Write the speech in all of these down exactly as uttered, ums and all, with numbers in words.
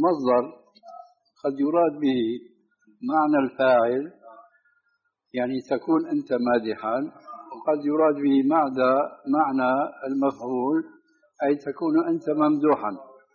مصدر قد يراد به معنى الفاعل، يعني تكون أنت مادحا، وقد يراد به معنى معنى المفعول، أي تكون أنت ممدوحا.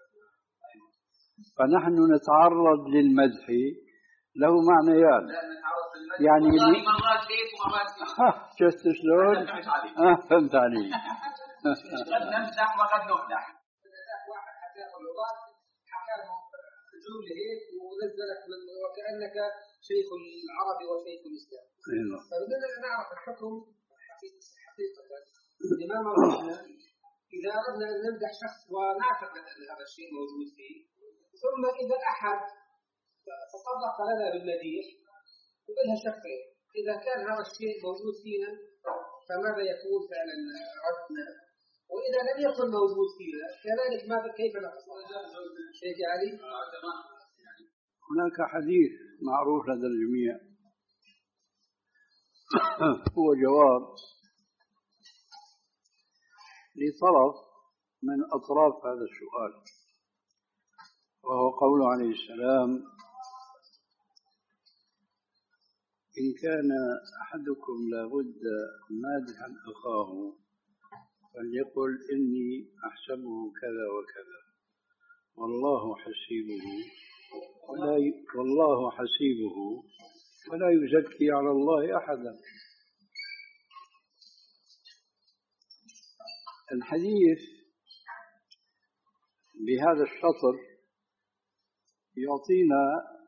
فنحن نتعرض للمدح له معنيان، يعني مرات هيك ومرات هيك. شفت شلون؟ اه فهمت عليك. قد نمدح وقد نمدح. واحد حكى اللغات، حكى لهم جمله هيك ونزلك وكأنك شيخ العرب وشيخ الإسلام. فبدنا نعرف الحكم حقيقة لما مرضنا إذا أردنا أن نمدح شخص ونعتقد أن هذا الشيء موجود فيه، ثم إذا أحد تصدق لنا بالمديح وبلها شقين، إذا كان هذا الشيء موجود فينا فماذا يكون فعلا ردنا؟ وإذا لم يكن موجود فينا كذلك ماذا كيف نتصرف؟ شيخ علي؟ هناك حديث معروف لدى الجميع هو جواب لطرف من أطراف هذا السؤال، وهو قوله عليه السلام: إن كان أحدكم لابد مادحا أخاه فليقل إني أحسبه كذا وكذا والله حسيبه ولا ي... والله حسيبه ولا يزكي على الله أحدا. الحديث بهذا الشطر يعطينا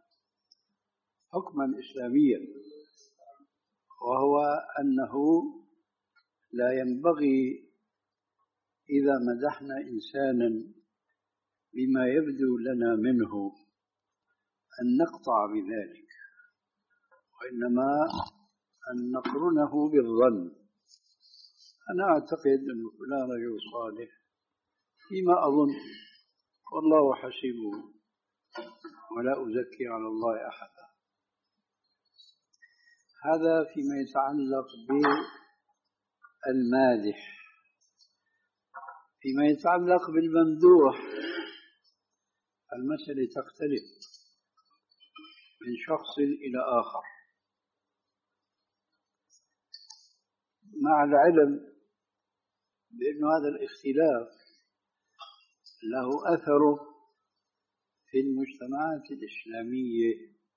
حكما إسلاميا، وهو أنه لا ينبغي إذا مدحنا إنسانا بما يبدو لنا منه أن نقطع بذلك، وإنما أن نقرنه بالظن. أنا أعتقد أن فلان رجل صالح فيما أظن، والله حسيبه ولا أزكي على الله أحدا. هذا فيما يتعلق بالمادح. فيما يتعلق بالممدوح المسألة تختلف من شخص إلى آخر، مع العلم بأن هذا الاختلاف له أثره في المجتمعات الإسلامية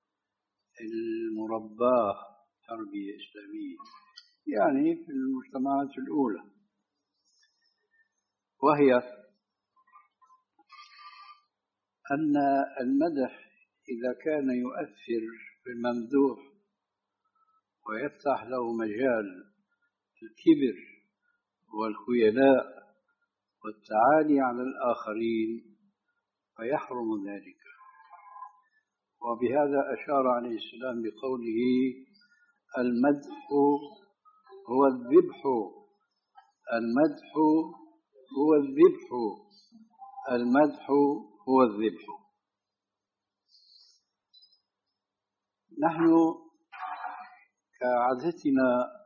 المرباة تربية إسلامية، يعني في المجتمعات الأولى، وهي أن المدح إذا كان يؤثر في الممدوح ويفتح له مجال الكبر والخيلاء والتعالي على الآخرين فيحرم ذلك. وبهذا أشار عليه السلام بقوله: المدح هو الذبح، المدح هو الذبح، المدح هو الذبح. نحن كعادتنا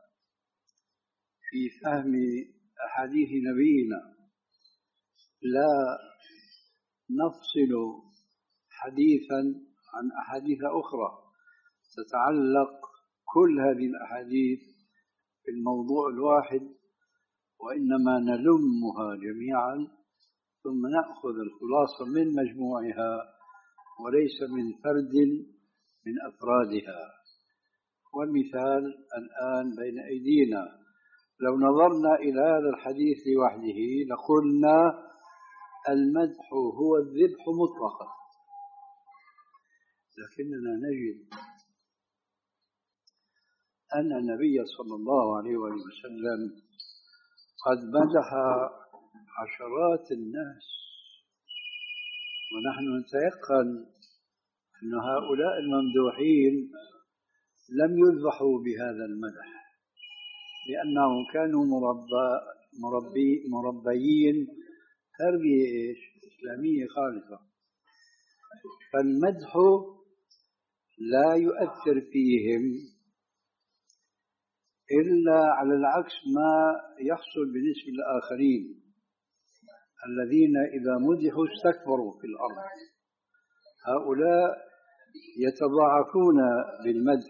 في فهم أحاديث نبينا لا نفصل حديثا عن أحاديث أخرى تتعلق كل هذه الأحاديث في الموضوع الواحد، وإنما نلمها جميعا ثم نأخذ الخلاصة من مجموعها وليس من فرد من أفرادها. والمثال الآن بين أيدينا، لو نظرنا إلى هذا الحديث لوحده لقلنا المدح هو الذبح مطلقا، لكننا نجد أن النبي صلى الله عليه وسلم قد مدح عشرات الناس، ونحن نتيقن أن هؤلاء الممدوحين لم يذبحوا بهذا المدح، لأنهم كانوا مربى مربي مربيين تربية إسلامية خالصة. فالمدح لا يؤثر فيهم إلا على العكس ما يحصل بالنسبة للآخرين الذين إذا مدحوا استكبروا في الأرض هؤلاء يتضاعفون بالمدح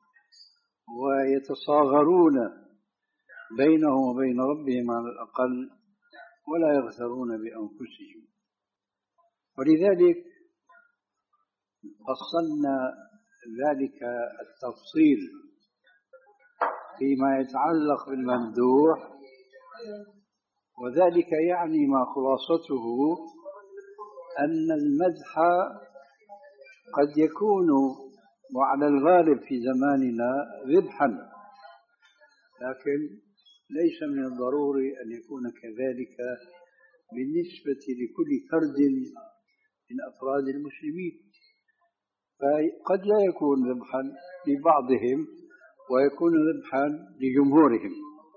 ويتصاغرون بينهم وبين ربهم على الأقل ولا يغترون بأنفسهم. ولذلك فصلنا ذلك التفصيل فيما يتعلق بالممدوح، وذلك يعني ما خلاصته أن المدح قد يكون وعلى الغالب في زماننا ذبحا، لكن ليس من الضروري أن يكون كذلك بالنسبة لكل فرد من أفراد المسلمين، فقد لا يكون ذبحا لبعضهم ويكون ذبحا لجمهورهم.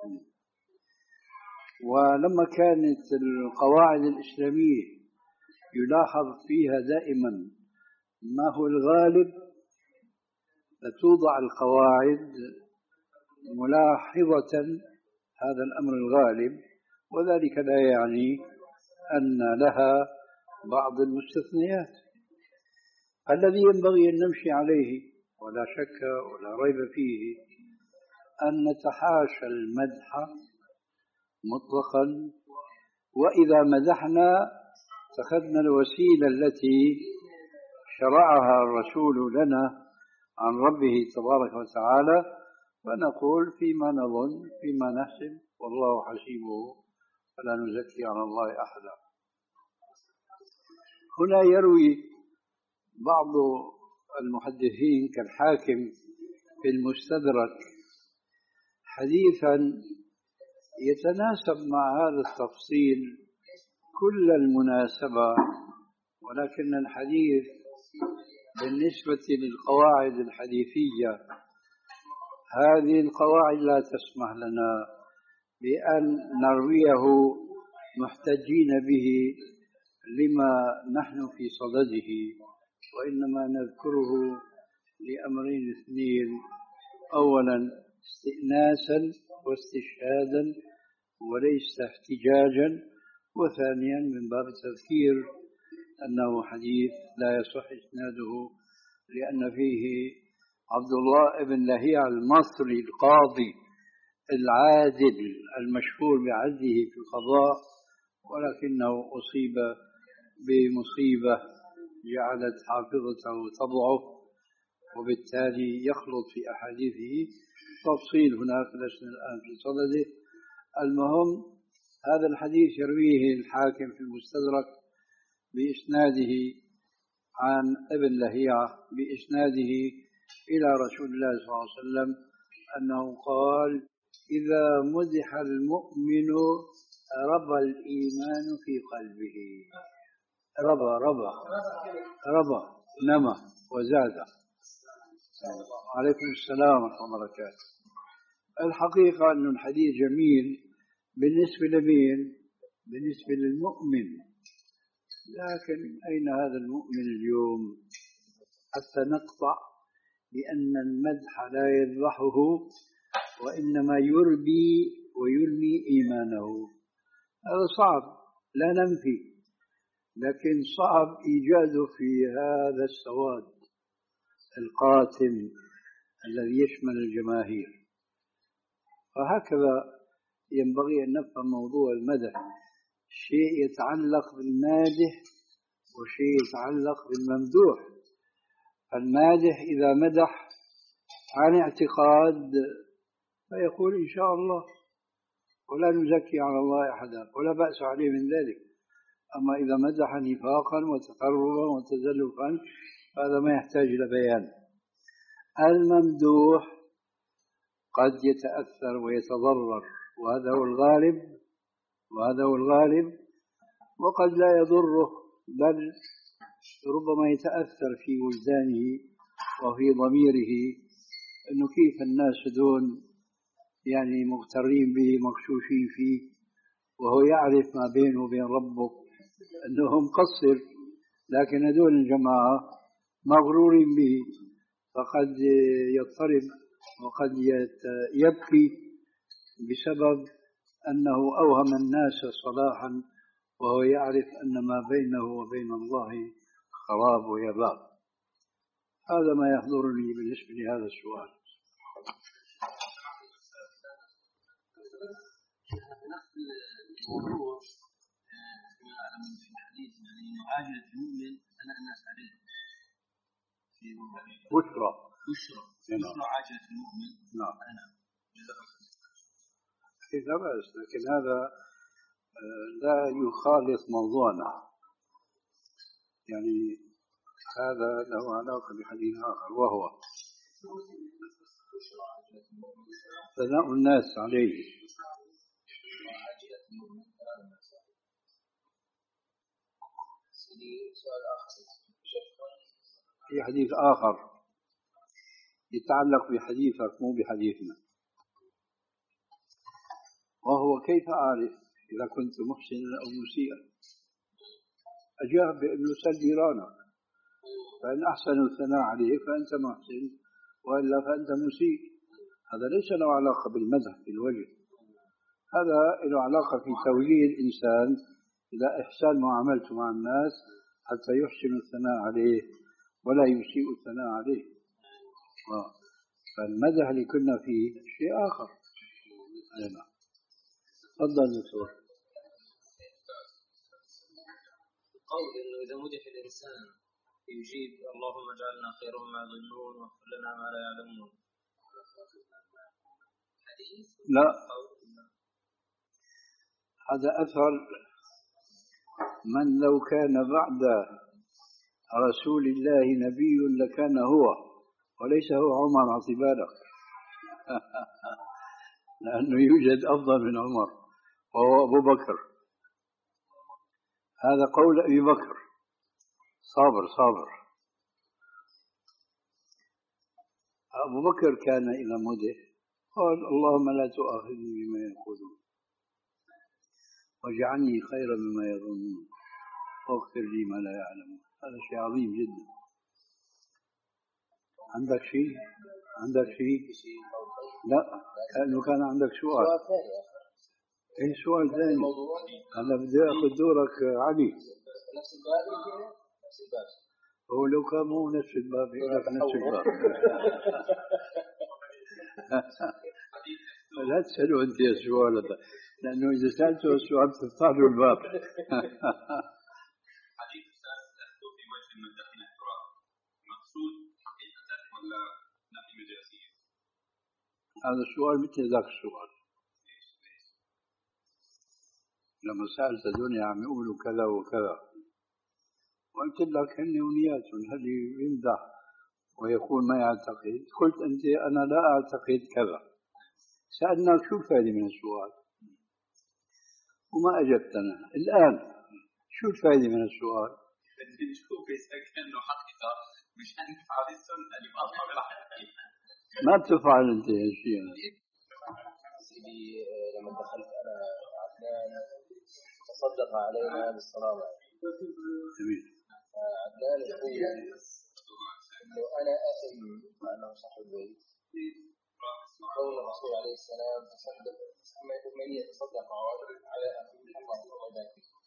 ولما كانت القواعد الإسلامية يلاحظ فيها دائما ما هو الغالب، فتوضع القواعد ملاحظة هذا الأمر الغالب، وذلك لا يعني أن لها بعض المستثنيات. الذي ينبغي أن نمشي عليه ولا شك ولا ريب فيه أن نتحاشى المدح مطلقا، وإذا مدحنا اتخذنا الوسيلة التي شرعها الرسول لنا عن ربه تبارك وتعالى، فنقول فيما نظن فيما نحسب والله حسيبه فلا نزكي على الله أحدا. هنا يروي بعض المحدثين كالحاكم في المستدرك حديثا يتناسب مع هذا التفصيل كل المناسبة، ولكن الحديث بالنسبة للقواعد الحديثية هذه القواعد لا تسمح لنا بأن نرويه محتجين به لما نحن في صدده، وإنما نذكره لأمرين اثنين: أولا استئناسا واستشهادا وليس احتجاجا، وثانيا من باب التذكير أنه حديث لا يصح إسناده لأن فيه عبد الله بن لهيعة المصري القاضي العادل المشهور بعدله في القضاء، ولكنه أصيب بمصيبة جعلت حافظته تضعف وبالتالي يخلط في أحاديثه. تفصيل هناك لسنا الآن في صدده. المهم هذا الحديث يرويه الحاكم في المستدرك بإسناده عن ابن لهيعة بإسناده إلى رسول الله صلى الله عليه وسلم أنه قال: إذا مدح المؤمن ربى الإيمان في قلبه. ربى ربى ربى نمى وزاد. عليكم السلام ورحمة الله وبركاته. الحقيقة أن الحديث جميل بالنسبة لمين؟ بالنسبة للمؤمن، لكن أين هذا المؤمن اليوم حتى نقطع بأن المدح لا يذبحه وإنما يربي ويرمي إيمانه؟ هذا صعب لا ننفي، لكن صعب إيجاده في هذا السواد القاتم الذي يشمل الجماهير. فهكذا ينبغي أن نفهم موضوع المدح: شيء يتعلق بالمادح وشيء يتعلق بالممدوح. المادح إذا مدح عن اعتقاد فيقول إن شاء الله ولا نزكي على الله أحدا ولا بأس عليه من ذلك. أما إذا مدح نفاقا وتقربا وتزلفا هذا ما يحتاج إلى بيان. الممدوح قد يتأثر ويتضرر، وهذا هو الغالب وهذا هو الغالب وقد لا يضره، بل ربما يتأثر في وجدانه وفي ضميره أنه كيف الناس دون يعني مغترين به مغشوشين فيه، وهو يعرف ما بينه وبين ربه أنه مقصر، لكن هذول الجماعة مغرورين به، فقد يضطرب وقد يبكي بسبب أنه أوهم الناس صلاحا وهو يعرف أن ما بينه وبين الله خراب ويباب. هذا ما يحضرني بالنسبة لهذا السؤال. نفس الموضوع كما أعلم في الحديث يعني معاجلة المؤمن ثناء الناس عليه في بشرى بشرى بشرى عاجلة المؤمن. نعم. لا بأس، لكن هذا لا يخالط موضوعنا، يعني هذا له علاقة بحديث آخر وهو ثناء الناس عليه. في حديث آخر يتعلق بحديثك مو بحديثنا، وهو كيف أعرف إذا كنت محسنا أو مسيئا؟ أجاب بأنه سل جيرانك، فإن أحسنوا الثناء عليك فأنت محسن، وإلا فأنت مسيء. هذا ليس له علاقة بالمدح في الوجه، هذا له علاقة في توجيه الإنسان إلى إحسان معاملته مع الناس حتى يحسن الثناء عليه ولا يسيء الثناء عليه. آه. فالمدح اللي كنا فيه شيء آخر. أنا تفضل دكتور. قول إنه إذا مدح الإنسان يجيب اللهم اجعلنا خيرا مما يظنون واغفر لنا ما لا يعلمون. لا، هذا أثر من لو كان بعد رسول الله نبي لكان هو، وليس هو عمر اعتبارك. لأنه يوجد أفضل من عمر وهو أبو بكر. هذا قول أبي بكر صابر صابر. أبو بكر كان إذا مدح قال اللهم لا تؤاخذني بما يقولون واجعلني خيرا مما يظنون واغفر لي ما لا يعلمون. هذا شيء عظيم جدا. عندك شيء؟ عندك شيء؟ لا، كأنه كان عندك سؤال. ايه سؤال ثاني؟ أنا بدي أخذ دورك علي. نفس الباب نفس الباب هو لو كان مو نفس الباب يقول لك نفس الباب. لا تسألوا أنت السؤال هذا، لأنه إذا سألته السؤال تفتحوا الباب. حديث سألته في وجه المدخن التراب مقصود حقيقة ولا نفي مجازي؟ هذا السؤال مثل ذاك السؤال. لما سألت الدنيا عم يقولوا كذا وكذا، وقلت لك هن ونيات، هل يمدح ويقول ما يعتقد؟ قلت أنت أنا لا أعتقد كذا. سألناك شو الفائدة من السؤال وما أجبتنا. الآن شو الفائدة من السؤال؟ نشوف إذا كأنه حقيقة مش هنفعل السنة اللي بأصحاب الحقيقة. ما بتفعل أنت هالشيء. سيدي لما دخلت أنا عدنان تصدق علينا بالصلاة. جميل. عدنان يقول إنه أنا أثم مع أنه صاحب البيت قول الرسول عليه السلام تصدق من يتصدق على أخيه الله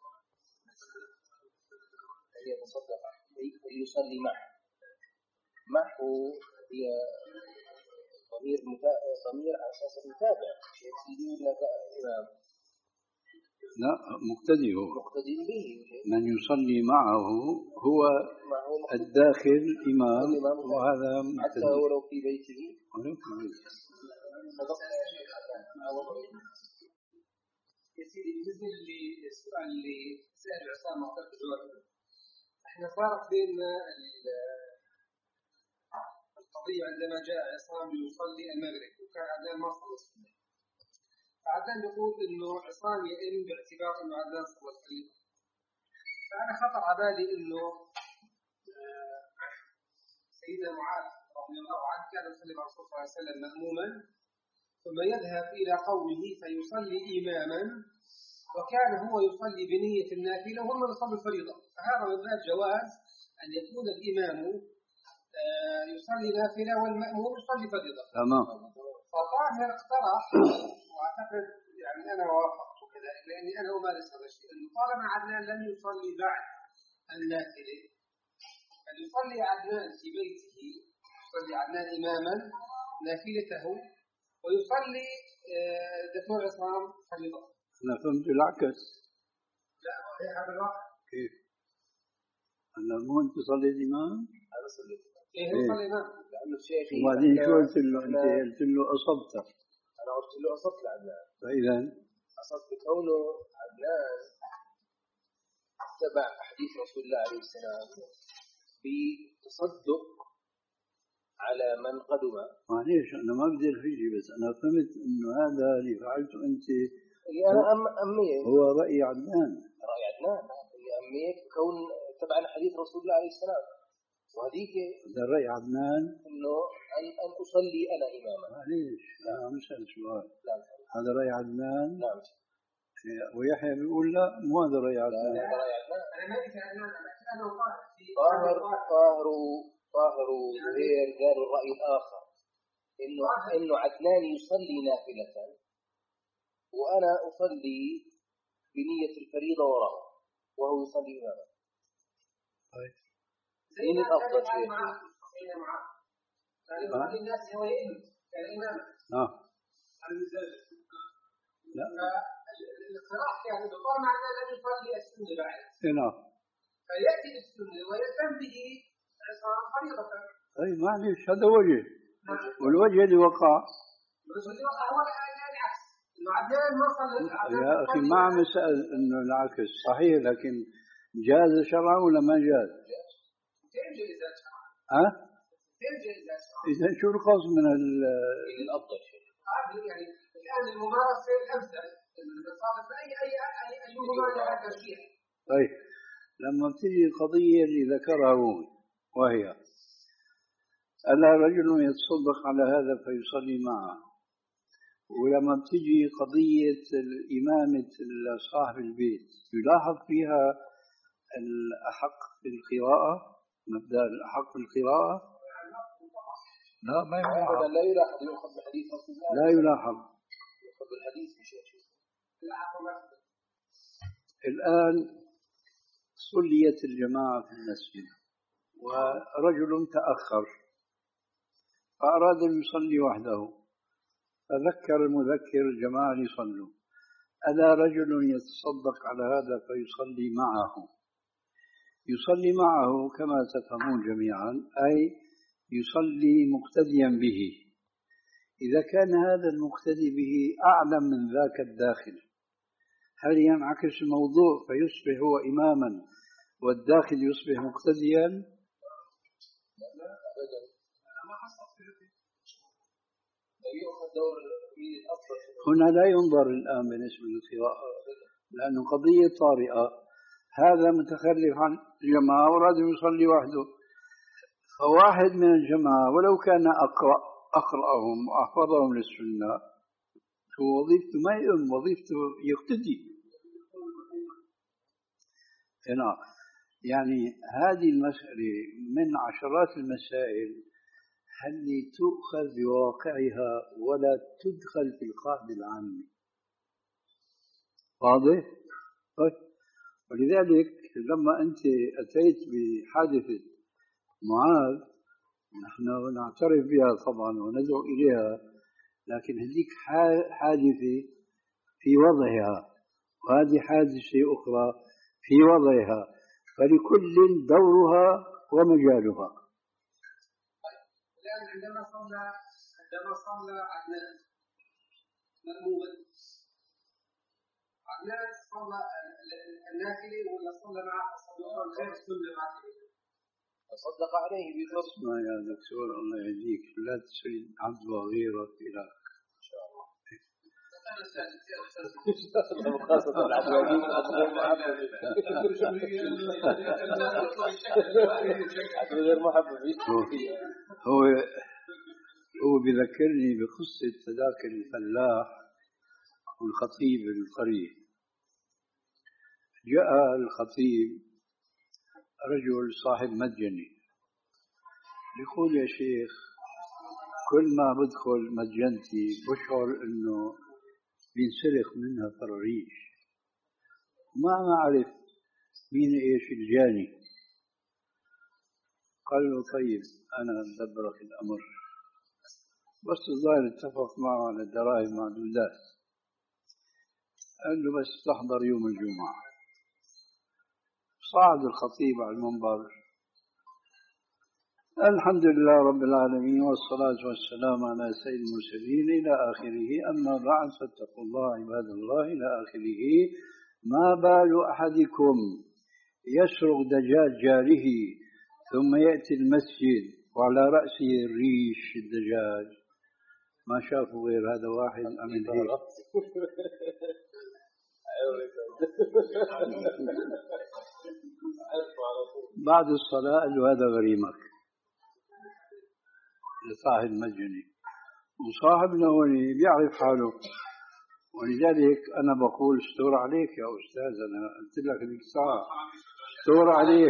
أن يتصدق يصلي معه. معه هي ضمير ضمير على أساس المتابع يقصدون إمام. لا، مقتدي هو. مقتدي به. من يصلي معه هو الداخل إمام، وهذا حتى ولو في بيته. يا سيدي بالنسبة للسؤال اللي سأل عصام وقت جوابه، احنا صارت بيننا القضية عندما جاء عصام يصلي المغرب وكان عدنان ما صلى الصبح، فعدنان يقول انه عصام يئن باعتبار انه عدنان صلى الصبح. فأنا خطر على بالي انه سيدنا معاذ رضي الله عنه كان يصلي مع الرسول صلى الله عليه وسلم مأموما ثم يذهب إلى قومه فيصلي إماما، وكان هو يصلي بنية النافلة وهم يصلي الفريضة. فهذا من باب جواز أن يكون الإمام يصلي نافلة والمأموم يصلي فريضة. تمام. فطاهر اقترح وأعتقد يعني أنا وافقت كذا لأني أنا أمارس هذا الشيء، أنه طالما عدنان لم يصلي بعد النافلة أن يصلي عدنان في بيته، يصلي عدنان إماما نافلته، ويصلي دكتور عصام فريضة. أنا فهمت العكس. لا هي هذا الواقع. كيف؟ أنا مو أنت صليت إمام؟ أنا صليت إيه هو صلي إمام. لأنه الشيخ وبعدين شو قلت له؟ أنت قلت له أصبت. أنا قلت له أصبت لعدنان. فإذا أصبت كونه عدنان تبع حديث رسول الله عليه السلام بتصدق على من قدم. معليش أنا ما بدي الحجة، بس أنا فهمت إنه هذا اللي فعلته أنت اللي أنا أم أميت هو رأي عدنان. رأي عدنان اللي أميت كون تبع حديث رسول الله عليه السلام، وهذيك هذا رأي عدنان إنه أن أن أصلي أنا إماما. معليش أنا مش سؤال. نعم. هذا رأي عدنان. نعم. ويحيى بيقول لا مو هذا رأي عدنان. لا هذا رأي عدنان. أنا ما أدري عدنان، أنا طاهر طاهر طاهر طاهر زهير قال الرأي الآخر إنه إنه عدنان يصلي نافلة وأنا أصلي بنية الفريضة وراءه وهو يصلي إماما. طيب. من الأفضل شيء؟ زي معاه. كان الناس هو يئن كان إماما. آه. لا. الاقتراح كان بالطبع معناه أن يصلي السنة بعد. هنا. فيأتي بالسنة ويتم به عصام فريضة. أي معليش هذا وجه. والوجه اللي وقع. الوجه اللي وقع هو العكس. إنه عدنان ما صلى. يا أخي ما عم أسأل إنه العكس صحيح، لكن جاز شرعا ولا ما جاز؟ كيف جاز شرعا؟ ها؟ كيف جاز شرعا؟ إذا شو القصد من ال؟ الأفضل شيء. يعني الآن الممارسة الأمثل. صارت أي أي أي أيهما لها ترجيح. طيب لما بتيجي القضية اللي ذكرها هو وهي ألا رجل يتصدق على هذا فيصلي معه، ولما بتيجي قضية الإمامة صاحب البيت يلاحظ فيها الأحق في القراءة، مبدأ الأحق في القراءة لا ما يلاحظ. لا يلاحظ يأخذ بالحديث رسول الله. لا يلاحظ يأخذ بالحديث بشيء. الآن صليت الجماعة في المسجد ورجل تأخر فأراد أن يصلي وحده، فذكر المذكر الجماعة يصلوا، ألا رجل يتصدق على هذا فيصلي معه. يصلي معه كما تفهمون جميعا أي يصلي مقتديا به. إذا كان هذا المقتدي به أعلم من ذاك الداخل، هل ينعكس الموضوع فيصبح هو إماما والداخل يصبح مقتديا؟ هنا لا ينظر الآن بالنسبة للقراءة، لأنه قضية طارئة. هذا متخلف عن الجماعة وراد يصلي وحده، فواحد من الجماعة ولو كان أقرأ أقرأهم وأحفظهم للسنة هو وظيفته ما يؤم، وظيفته يقتدي. هنا يعني هذه المسألة من عشرات المسائل اللي تؤخذ بواقعها ولا تدخل في القاعدة العامة. واضح؟ طيب. ولذلك لما أنت أتيت بحادثة معاذ نحن نعترف بها طبعا وندعو إليها، لكن هذيك حادثة في وضعها وهذه حادثة أخرى في وضعها، فلكل دورها ومجالها. الآن عندما صلى عندما صلى عدنان مأموما، عدنان صلى النافلة ولا صلى مع الصدوق غير السنة العادية؟ تصدق عليه بفضل. اسمع يا دكتور الله يهديك، لا تسري عبد غيرك إلهك إن شاء الله. خاصة العبد غير محبب. هو هو بذكرني بقصة ذاك الفلاح والخطيب القرية. جاء الخطيب رجل صاحب متجنة يقول يا شيخ كل ما بدخل متجنتي بشعر انه بينسلخ منها فراريش، ما ما أعرف مين إيش الجاني. قال له طيب أنا أدبرك الأمر، بس الظاهر اتفق معه على الدراهم معدودات. قال له بس تحضر يوم الجمعة. صعد الخطيب على المنبر: الحمد لله رب العالمين والصلاة والسلام على سيد المرسلين إلى آخره، أما بعد فاتقوا الله عباد الله إلى آخره. ما بال أحدكم يسرق دجاج جاره ثم يأتي المسجد وعلى رأسه الريش الدجاج؟ ما شافوا غير هذا واحد عمل هيك. بعد الصلاة قال له هذا غريمك لصاحب المسجد، وصاحبنا هوني بيعرف حاله، ولذلك أنا بقول استور عليك يا أستاذ. أنا قلت لك هذيك الساعة استور عليك.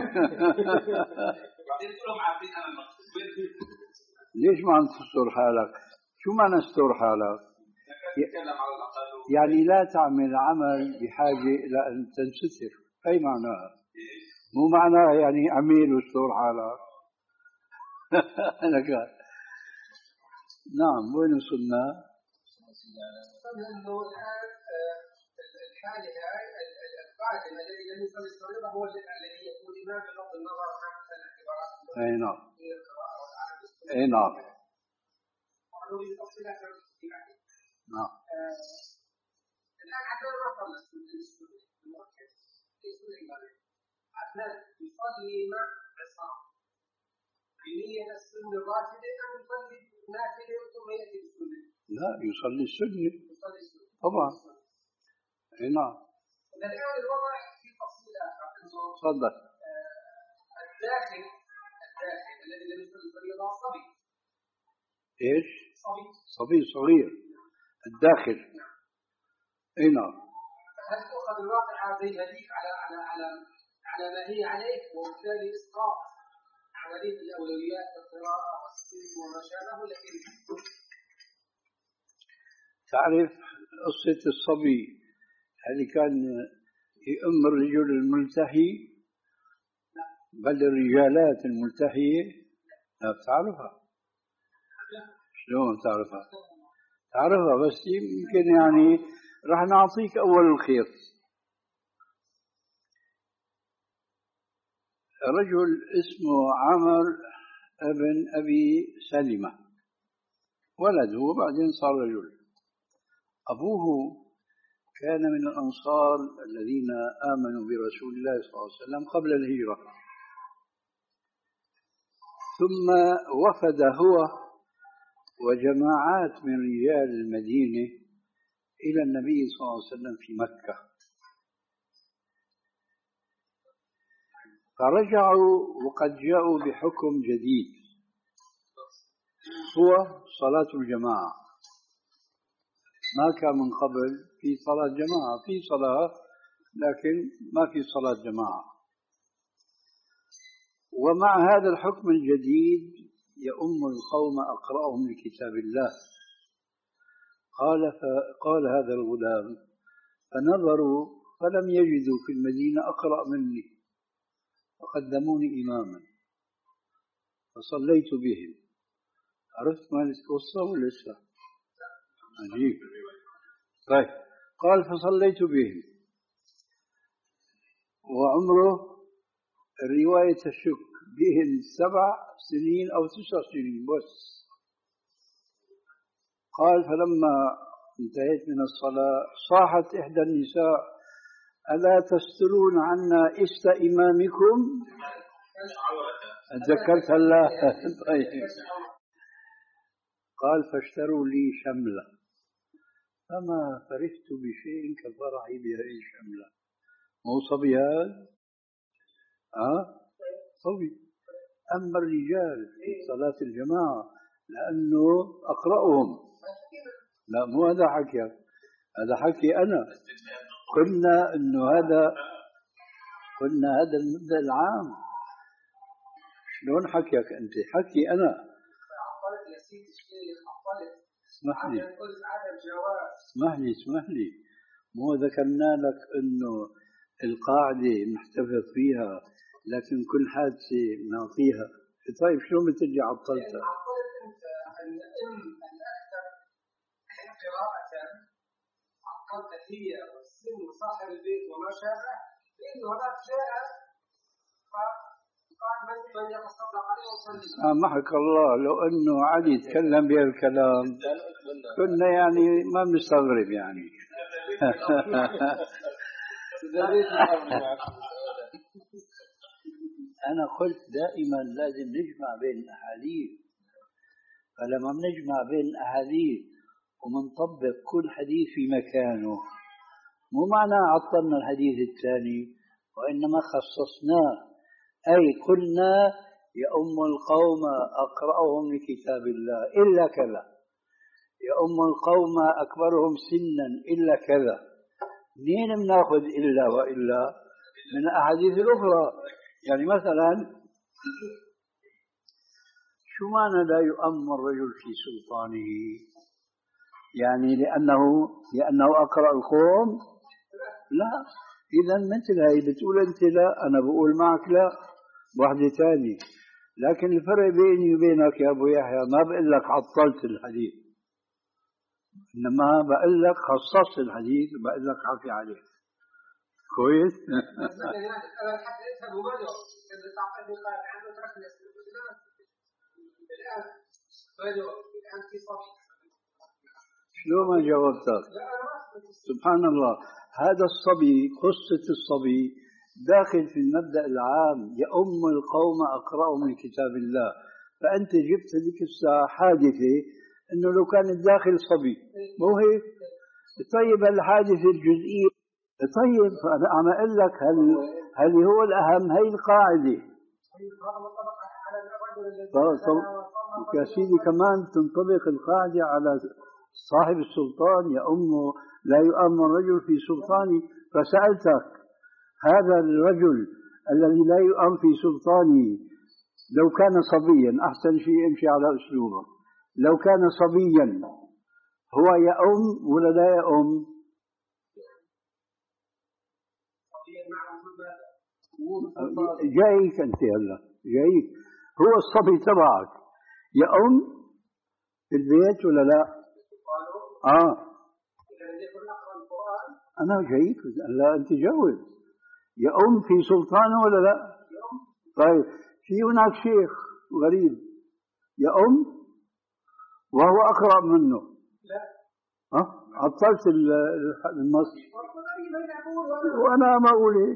ليش ما عم تستور حالك؟ شو معنى استور حالك؟ يعني لا تعمل عمل بحاجة إلى أن تنستر. أي معناها؟ مو معناها يعني عميل واستور حالك. أنا قال نعم. وين وصلنا؟ انه الان الحاله هاي القادم الذي لم يصلي الفريضه هو الذي يكون امام بغض النظر عن الاعتبارات. اي نعم. اي نعم. نعم. الان عدنان ما صلى السنه المؤكد في سنه الامام. عدنان يصلي مع عصام بنية السنة الراتبة أم يصلي نافلة ثم يأتي بالسنة؟ لا، يصلي السنة طبعا. اي نعم. الآن الوضع في تفصيل آخر. تفضل. الداخل الداخل الذي لم يصلي الفريضة صبي. ايش؟ صبي. صبي صغير. الداخل. اي نعم. هل تؤخذ الواقعة زي هذيك على على على على ما هي عليه، وبالتالي إسقاط عملية الأولويات والقراءة والسن وما شابه؟ لكن تعرف قصة الصبي هذه كان يؤم الرجل الملتحي، بل الرجالات الملتحية. لا بتعرفها؟ شلون تعرفها؟ تعرفها بس يمكن يعني راح نعطيك أول الخيط. رجل اسمه عمر ابن أبي سلمة، ولده وبعدين صار رجل. أبوه كان من الأنصار الذين آمنوا برسول الله صلى الله عليه وسلم قبل الهجرة، ثم وفد هو وجماعات من رجال المدينة إلى النبي صلى الله عليه وسلم في مكة، فرجعوا وقد جاءوا بحكم جديد هو صلاة الجماعة. ما كان من قبل في صلاة جماعة، في صلاة لكن ما في صلاة جماعة. ومع هذا الحكم الجديد يؤم القوم أقرأهم لكتاب الله. قال فقال هذا الغلام: فنظروا فلم يجدوا في المدينة أقرأ مني، فقدموني إماما فصليت بهم. عرفت ما القصة ولا لسه؟ عجيب. طيب، قال فصليت بهم وعمره الرواية تشك بهم سبع سنين أو تسع سنين بس. قال فلما انتهيت من الصلاة صاحت إحدى النساء: ألا تسترون عنا إست إمامكم؟ تذكرت الله. طيب. قال فاشتروا لي شملة، فما فرحت بشيء كفرحي بهذه الشملة. مو صبي هذا؟ أه؟ صبي. أما الرجال في صلاة الجماعة لأنه أقرأهم. لا، مو هذا حكي، هذا حكي أنا. قلنا إنه هذا قلنا هذا المبدأ العام. شلون حكيك أنت؟ حكي أنا. اسمح لي اسمح لي اسمح لي مو ذكرنا لك إنه القاعدة نحتفظ فيها لكن كل حادثة نعطيها. طيب شو بتجي عطلتها؟ عطلت أنت الأم الأكثر قراءة، عطلت هي والسن وصاحب البيت وما شابه، لأنه هذاك جاء فقال من من يتصدق عليه وصلي. سامحك الله، لو أنه علي تكلم بهالكلام كنا يعني ما بنستغرب يعني. أنا قلت دائما لازم نجمع بين الأحاديث، فلما بنجمع بين الأحاديث ومنطبق كل حديث في مكانه، مو معناه عطلنا الحديث الثاني، وإنما خصصناه، أي قلنا يؤم القوم أقرأهم لكتاب الله إلا كذا، يؤم القوم أكبرهم سنا إلا كذا. منين بناخذ إلا وإلا؟ من الأحاديث الأخرى. يعني مثلا شو معنى لا يؤم الرجل في سلطانه؟ يعني لأنه لأنه أقرأ القوم؟ لا. إذا مثل هاي بتقول أنت لا، أنا بقول معك لا، واحدة ثانية. لكن الفرق بيني وبينك يا أبو يحيى ما بقول لك عطلت الحديث، إنما بقول لك خصصت الحديث وبقول لك عافي عليه. كويس؟ أنا حتى أفهم وماذا إذا تعطيني قال عنه تركنا الآن ماذا الآن في صبي. شلو ما جاوبتك؟ سبحان الله، هذا الصبي، قصة الصبي داخل في المبدأ العام يؤم القوم أقرأهم لكتاب الله. فأنت جبت هذيك الساعة حادثة إنه لو كان الداخل صبي، مو هيك؟ طيب الحادثة الجزئية، طيب فأنا عم أقول لك هل هل هو الأهم؟ هي القاعدة. يا سيدي كمان تنطبق القاعدة على صاحب السلطان، يؤم لا يؤم الرجل في سلطانه. فسألتك هذا الرجل الذي لا يؤم في سلطانه لو كان صبيا، أحسن شيء امشي على أسلوبه، لو كان صبيا هو يؤم ولا لا يؤم؟ جايك أنت هلا جايك، هو الصبي تبعك يؤم في البيت ولا لا؟ آه أنا جايك، لا أنت جاوب، يؤم في سلطانه ولا لا؟ طيب في هناك شيخ غريب يؤم وهو أقرأ منه. ها عطلت النص وأنا ما أقول هيك.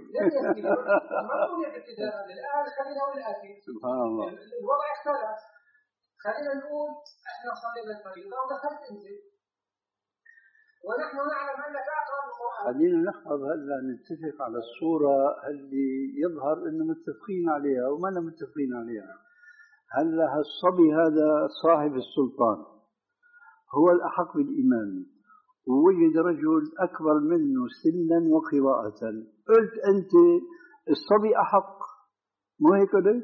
سبحان الله. الوضع اختلف، خلينا نقول احنا صلينا الفريضة ودخلت انت ونحن نعلم انك اقرأ القرآن. خلينا نحفظ هلا نتفق على الصورة اللي يظهر انه متفقين عليها وما لا متفقين عليها. هلا هالصبي هذا صاحب السلطان هو الأحق بالإيمان، ووجد رجل أكبر منه سنا وقراءة، قلت أنت الصبي أحق، مو هيك قلت؟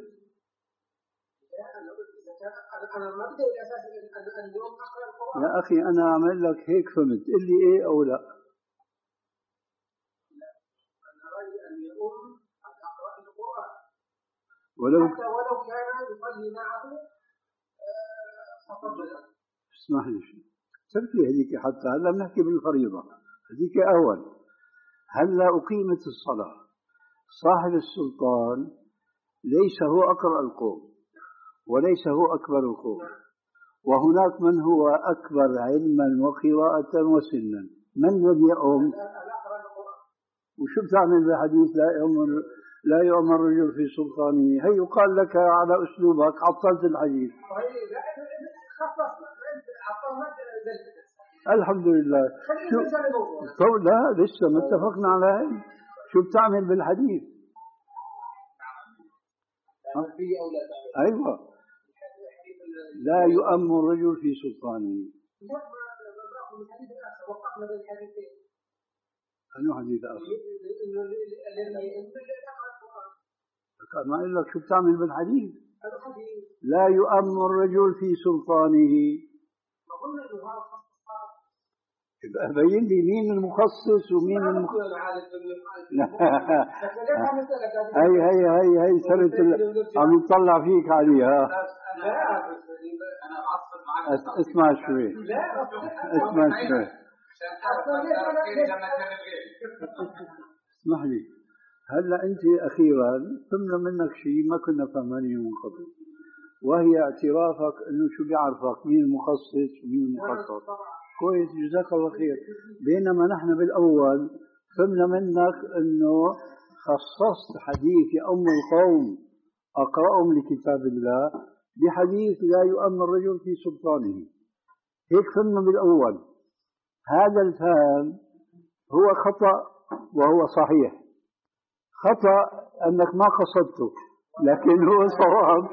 يا أخي أنا أعمل لك هيك فهمت، قل لي إيه أو لا. ولو حتى ولو كان يصلي معه فضل. اسمح لي شيء، سبت لي هذيك حتى هلا بنحكي بالفريضة، هذيك أول. هلا أقيمت الصلاة، صاحب السلطان ليس هو أقرأ القوم وليس هو أكبر القوم، وهناك من هو أكبر علما وقراءة وسنا، من الذي يؤم؟ وشو بتعمل بالحديث لا يؤمر لا يؤمر الرجل في سلطانه؟ هي يقال لك على أسلوبك عطلت الحديث. الحمد لله. شو لا لسه ما اتفقنا على هي. شو بتعمل بالحديث؟ أيوة لا يؤم الرجل في سلطانه. أنه حديث آخر ما أقول لك شو بتعمل بالحديث؟ لا يؤم الرجل في سلطانه. بين لي مين المخصص ومين المخصص. هي هي هي هي صرت عم يطلع فيك عليها. اسمع شوي اسمع شوي اسمح لي. هلا انت اخيرا فهمنا منك شيء ما كنا فهمانين من قبل، وهي اعترافك انه شو بيعرفك مين المخصص ومين المخصص. كويس، جزاك الله خير. بينما نحن بالاول فهمنا منك انه خصصت حديث يا ام القوم اقرأهم لكتاب الله بحديث لا يؤمن الرجل في سلطانه. هيك فهمنا بالاول. هذا الفهم هو خطأ وهو صحيح. خطأ أنك ما قصدته، لكن هو صواب.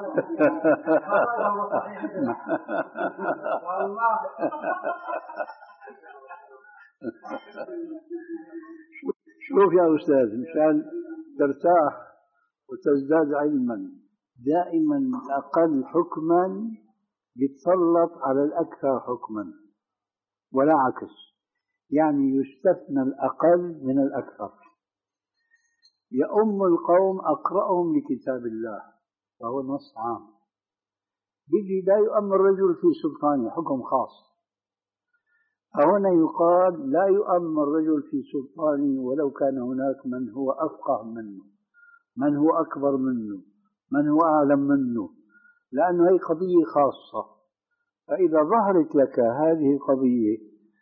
شوف يا أستاذ، مشان ترتاح وتزداد علما، دائما الأقل حكما يتسلط على الأكثر حكما ولا عكس. يعني يستثنى الأقل من الأكثر. يؤم القوم أقرأهم لكتاب الله، وهو نص عام. بيجي لا يؤم الرجل في سلطانه، حكم خاص. فهنا يقال لا يؤم الرجل في سلطانه ولو كان هناك من هو أفقه منه، من هو أكبر منه، من هو أعلم منه، لأنه هي قضية خاصة. فإذا ظهرت لك هذه القضية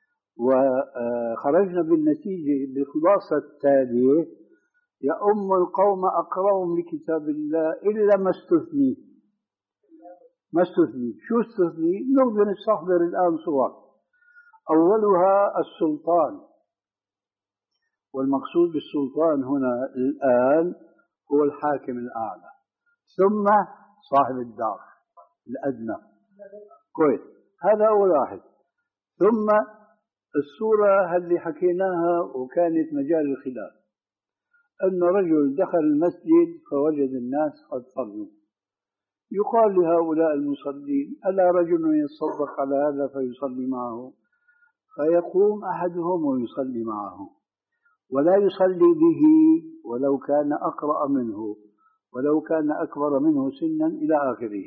وخرجنا بالنتيجة بخلاصة التالية: يؤم القوم أقرأهم لكتاب الله إلا ما استثني. ما استثني. شو استثني؟ نقدر نستحضر الآن صور. أولها السلطان، والمقصود بالسلطان هنا الآن هو الحاكم الأعلى، ثم صاحب الدار الأدنى. كويس، هذا أول واحد. ثم الصورة اللي حكيناها وكانت مجال الخلاف، أن رجل دخل المسجد فوجد الناس قد صلوا، يقال لهؤلاء المصلين: ألا رجل يتصدق على هذا فيصلي معه؟ فيقوم أحدهم ويصلي معه، ولا يصلي به ولو كان أقرأ منه، ولو كان أكبر منه سنا، إلى آخره.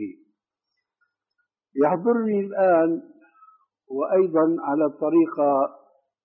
يحضرني الآن، وأيضا على الطريقة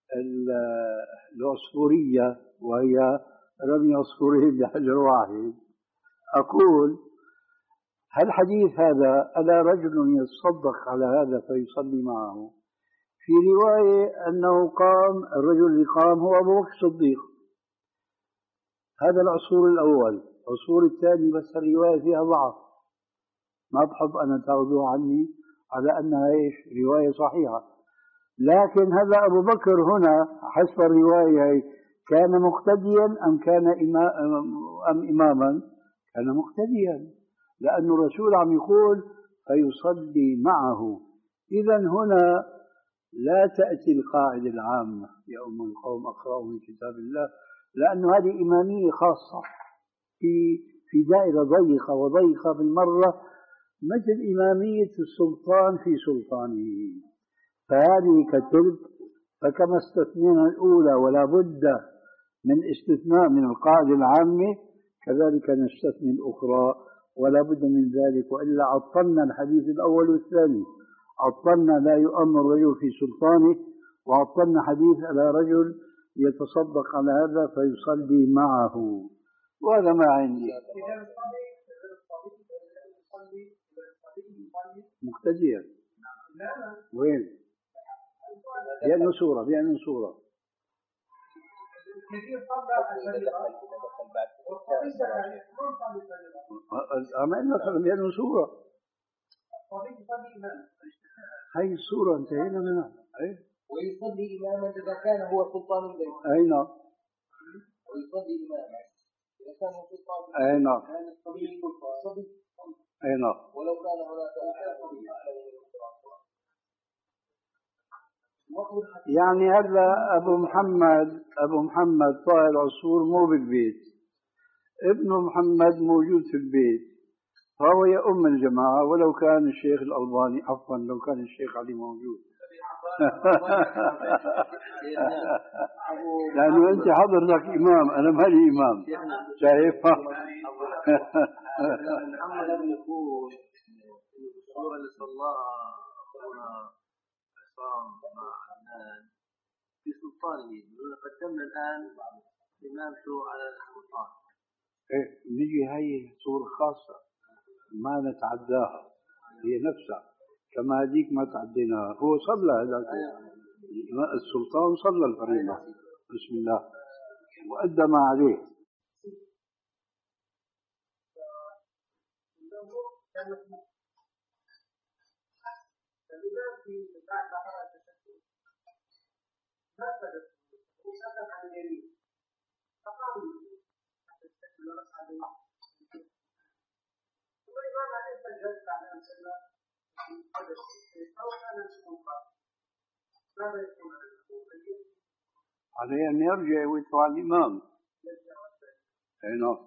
العصفورية، وهي رمي عصفورين بحجر واحد، أقول: هل حديث هذا ألا رجل يتصدق على هذا فيصلي معه، في رواية أنه قام، الرجل اللي قام هو أبو بكر الصديق. هذا العصفور الأول. العصفور الثاني بس الرواية فيها ضعف، ما بحب أنا تأخذوها عني على أنها إيش رواية صحيحة. لكن هذا أبو بكر هنا حسب الرواية كان مقتديا أم كان إما أم إماما؟ كان مقتديا، لأن الرسول عم يقول فيصلي معه. إذن هنا لا تأتي القاعدة العامة يؤم القوم أقرأهم من كتاب الله، لأن هذه إمامية خاصة في في دائرة ضيقة وضيقة بالمرة، مثل إمامية السلطان في سلطانه. فهذه كتلك. فكما استثنينا الأولى ولا بد من استثناء من القاعدة العامة، كذلك نستثني الأخرى ولا بد من ذلك، وإلا عطلنا الحديث الأول والثاني. عطلنا لا يؤم الرجل في سلطانه، وعطلنا حديث على رجل يتصدق على هذا فيصلي معه. وهذا ما عندي. مقتديا وين؟ بأنه صورة بأنه صورة أما إنه بأنه صورة. هاي الصورة انتهينا منها. ويصلي إماما إذا كان هو سلطان البيت. أي نعم. ويصلي إماما إذا كان هو سلطان البيت. أي نعم. أي نعم. ولو كان هناك يعني هذا أبو محمد أبو محمد طاهر العصفور مو بالبيت، ابن محمد موجود في البيت، فهو يؤم الجماعة ولو كان الشيخ الألباني، عفوا لو كان الشيخ علي موجود. لأنه أنت حضرتك إمام، أنا مالي إمام. شايف؟ محمد بن يقول الصورة اللي صلاها أخونا عصام مع عدنان في سلطانه، قدمنا الآن إمامته على السلطان. إيه، نجي هاي صورة خاصة ما نتعداها، هي نفسها كما هذيك ما تعديناها. هو صلى هذاك السلطان، صلى الفريضة بسم الله وأدى ما عليه. عليه أن يرجع ويتبع الإمام. أي نعم،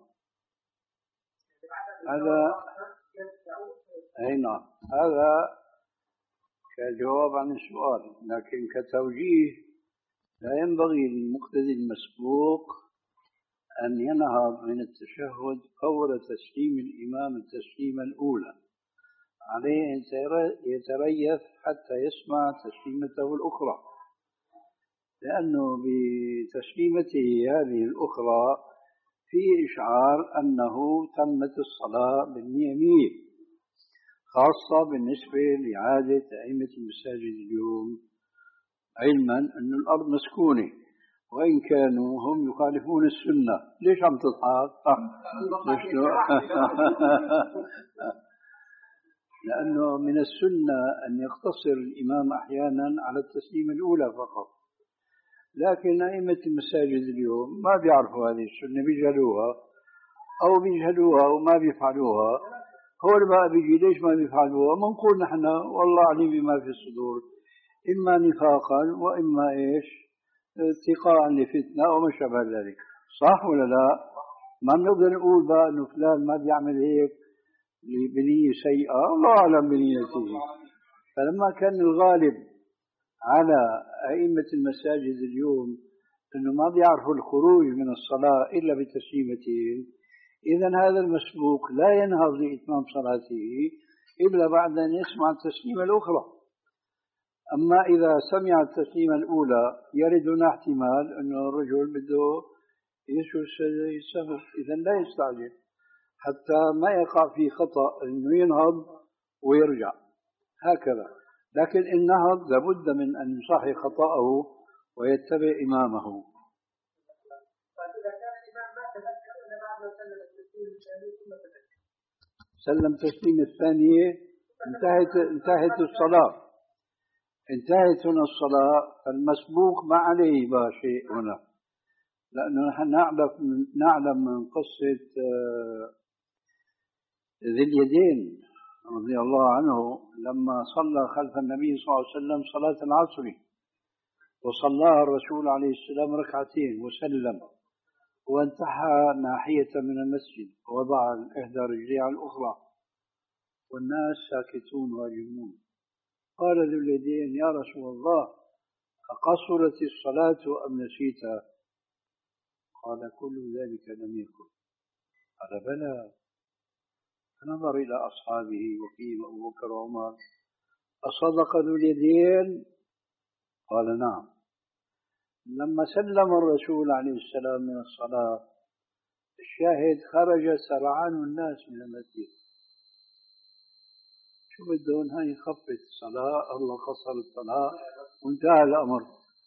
هذا أي نعم، هذا كجواب عن السؤال. لكن كتوجيه لا ينبغي للمقتدي المسبوق أن ينهض من التشهد فور تسليم الإمام التسليمة الأولى، عليه أن يتريث حتى يسمع تسليمته الأخرى، لأنه بتسليمته هذه الأخرى في إشعار أنه تمت الصلاة بالمئة مئة، خاصة بالنسبة لعادة أئمة المساجد اليوم، علما أن الأرض مسكونة وإن كانوا هم يخالفون السنة. ليش عم تضحك؟ لأنه من السنة أن يقتصر الإمام أحيانا على التسليم الأولى فقط، لكن أئمة المساجد اليوم ما بيعرفوا هذه السنة، بيجهلوها أو بيجهلوها وما بيفعلوها. هو بقى بيجي ليش ما بيفعلوها؟ منقول نحن والله عليم بما في الصدور، إما نفاقا وإما إيش اتقاء لفتنة أو ما شابه ذلك. صح ولا لا؟ ما بنقدر نقول بقى إنه فلان ما بيعمل هيك بنية سيئة، الله أعلم بنيته. فلما كان الغالب على أئمة المساجد اليوم أنه ما بيعرفوا الخروج من الصلاة إلا بتسليمتين، إذن هذا المسبوق لا ينهض لإتمام صلاته إلا بعد أن يسمع التسليمة الأخرى. أما إذا سمع التسليمة الأولى يرد هنا احتمال أنه الرجل بده يسجد السهو، إذن لا يستعجل حتى ما يقع في خطأ أنه ينهض ويرجع هكذا. لكن إن نهض لابد من أن يصحح خطأه ويتبع إمامه. سلم تسليم الثانية انتهت انتهت الصلاة، انتهت هنا الصلاة. فالمسبوق ما عليه بقى شيء هنا، لأنه نحن نعلم نعلم من قصة ذي اليدين رضي الله عنه لما صلى خلف النبي صلى الله عليه وسلم صلاة العصر، وصلاها الرسول عليه السلام ركعتين وسلم، وانتحى ناحية من المسجد ووضع إحدى رجليه على الأخرى والناس ساكتون واجمون. قال ذو اليدين: يا رسول الله، أقصرت الصلاة أم نسيتها؟ قال: كل ذلك لم يكن. قال: بلى. فنظر إلى أصحابه وفيهم أبو بكر وعمر: أصدق ذو اليدين؟ قال: نعم. لما سلم الرسول عليه السلام من الصلاة، الشاهد خرج سرعان الناس من المسجد. شو بدهم؟ هاي خفت الصلاة، الله قصر الصلاة وانتهى الأمر.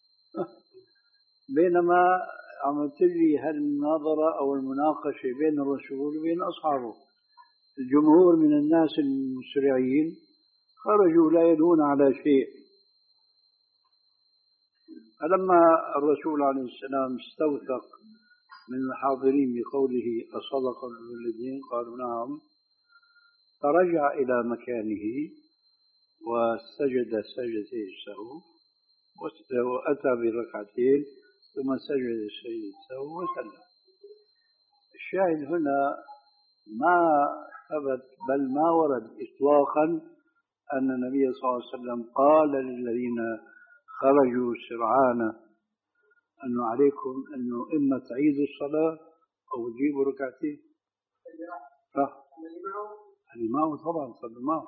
بينما عم تجري هالمناظرة أو المناقشة بين الرسول وبين أصحابه، الجمهور من الناس المسرعين خرجوا لا يدون على شيء. فلما الرسول عليه السلام استوثق من الحاضرين بقوله: أصدق ذو اليدين؟ قالوا: نعم. فرجع إلى مكانه وسجد سجدتي السهو وأتى بركعتين ثم سجد سجدة السهو وسلم. الشاهد هنا ما ثبت بل ما ورد إطلاقا أن النبي صلى الله عليه وسلم قال للذين خرجوا سرعان أنه عليكم أنه إما تعيدوا الصلاة أو تجيبوا ركعتين. صح. اللي معه طبعا صلوا معه.